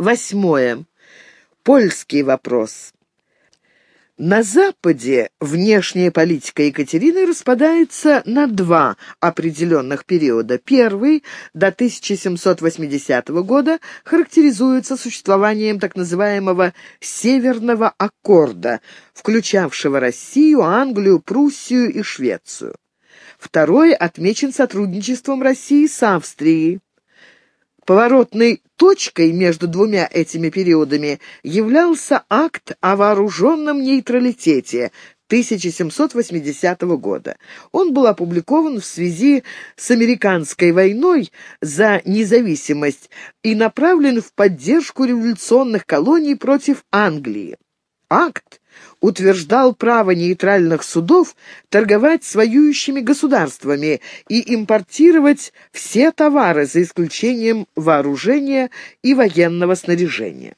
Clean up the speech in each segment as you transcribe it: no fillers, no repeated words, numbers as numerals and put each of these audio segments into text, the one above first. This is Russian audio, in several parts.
Восьмое. Польский вопрос. На Западе внешняя политика Екатерины распадается на два определенных периода. Первый, до 1780 года, характеризуется существованием так называемого «Северного аккорда», включавшего Россию, Англию, Пруссию и Швецию. Второй отмечен сотрудничеством России с Австрией. Поворотной точкой между двумя этими периодами являлся акт о вооруженном нейтралитете 1780 года. Он был опубликован в связи с американской войной за независимость и направлен в поддержку революционных колоний против Англии. Акт утверждал право нейтральных судов торговать с воюющими государствами и импортировать все товары, за исключением вооружения и военного снаряжения.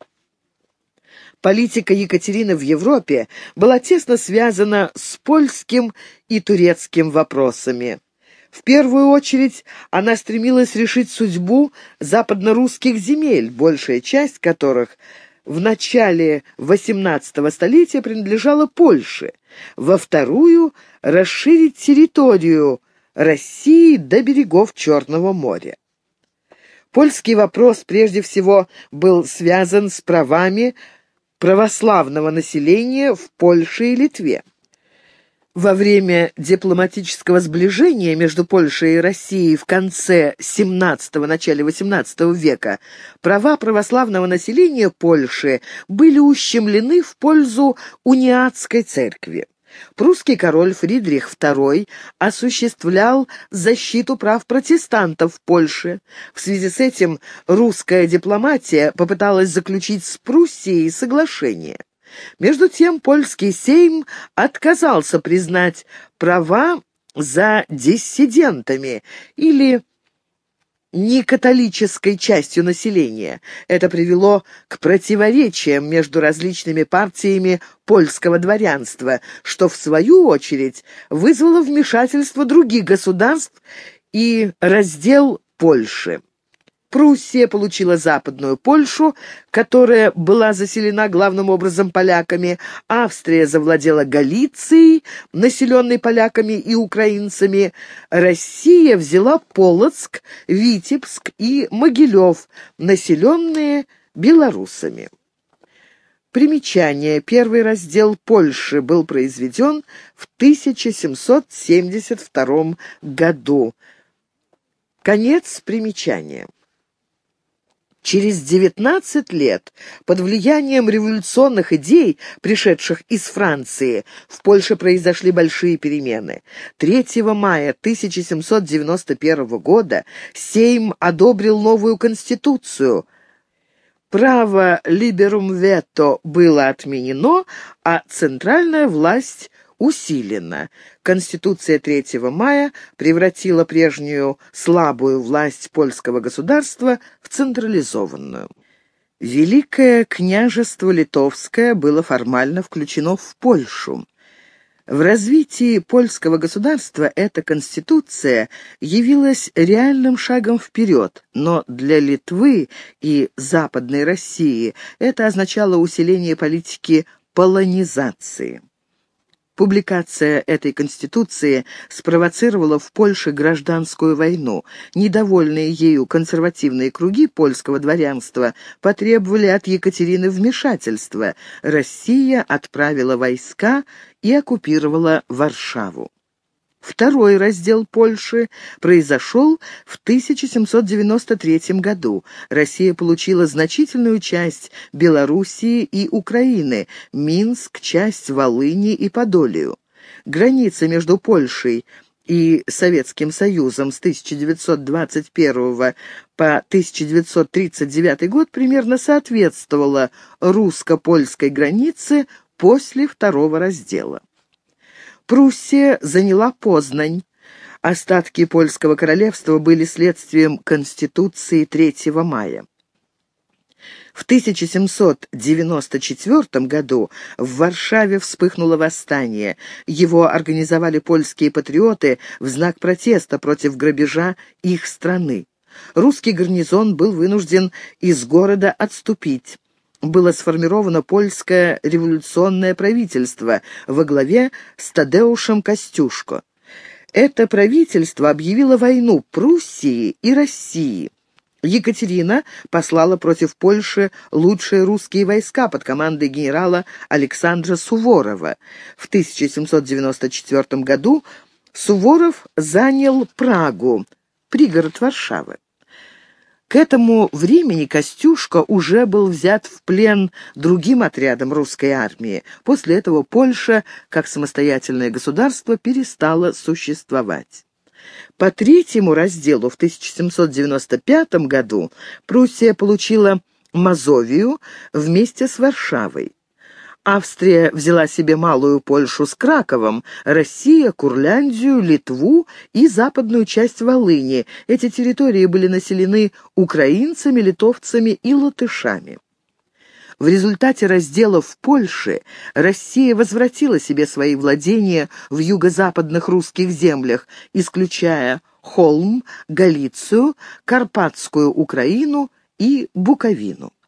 Политика Екатерины в Европе была тесно связана с польским и турецким вопросами. В первую очередь она стремилась решить судьбу западно-русских земель, большая часть которых в начале XVIII столетия принадлежала Польше, во вторую – расширить территорию России до берегов Черного моря. Польский вопрос прежде всего был связан с правами православного населения в Польше и Литве. Во время дипломатического сближения между Польшей и Россией в конце XVII – начале XVIII века права православного населения Польши были ущемлены в пользу униатской церкви. Прусский король Фридрих II осуществлял защиту прав протестантов в Польше. В связи с этим русская дипломатия попыталась заключить с Пруссией соглашение. Между тем польский сейм отказался признать права за диссидентами или некатолической частью населения. Это привело к противоречиям между различными партиями польского дворянства, что в свою очередь вызвало вмешательство других государств и раздел Польши. Пруссия получила Западную Польшу, которая была заселена главным образом поляками, Австрия завладела Галицией, населенной поляками и украинцами, Россия взяла Полоцк, Витебск и Могилев, населенные белорусами. Примечание. Первый раздел Польши был произведен в 1772 году. Конец примечания. Через 19 лет, под влиянием революционных идей, пришедших из Франции, в Польше произошли большие перемены. 3 мая 1791 года Сейм одобрил новую конституцию. Право «liberum veto» было отменено, а центральная власть усилена. Конституция 3 мая превратила прежнюю слабую власть польского государства в централизованную. Великое княжество Литовское было формально включено в Польшу. В развитии польского государства эта конституция явилась реальным шагом вперед, но для Литвы и Западной России это означало усиление политики полонизации. Публикация этой конституции спровоцировала в Польше гражданскую войну. Недовольные ею консервативные круги польского дворянства потребовали от Екатерины вмешательства. Россия отправила войска и оккупировала Варшаву. Второй раздел Польши произошел в 1793 году. Россия получила значительную часть Белоруссии и Украины, Минск, часть Волыни и Подолию. Граница между Польшей и Советским Союзом с 1921 по 1939 год примерно соответствовала русско-польской границе после второго раздела. Пруссия заняла Познань. Остатки польского королевства были следствием Конституции 3 мая. В 1794 году в Варшаве вспыхнуло восстание. Его организовали польские патриоты в знак протеста против грабежа их страны. Русский гарнизон был вынужден из города отступить. Было сформировано польское революционное правительство во главе с Тадеушем Костюшко. Это правительство объявило войну Пруссии и России. Екатерина послала против Польши лучшие русские войска под командой генерала Александра Суворова. В 1794 году Суворов занял Прагу, пригород Варшавы. К этому времени Костюшко уже был взят в плен другим отрядом русской армии. После этого Польша, как самостоятельное государство, перестала существовать. По третьему разделу в 1795 году Пруссия получила Мазовию вместе с Варшавой. Австрия взяла себе Малую Польшу с Краковом, Россия — Курляндию, Литву и западную часть Волыни. Эти территории были населены украинцами, литовцами и латышами. В результате разделов Польши Россия возвратила себе свои владения в юго-западных русских землях, исключая Холм, Галицию, Карпатскую Украину и Буковину.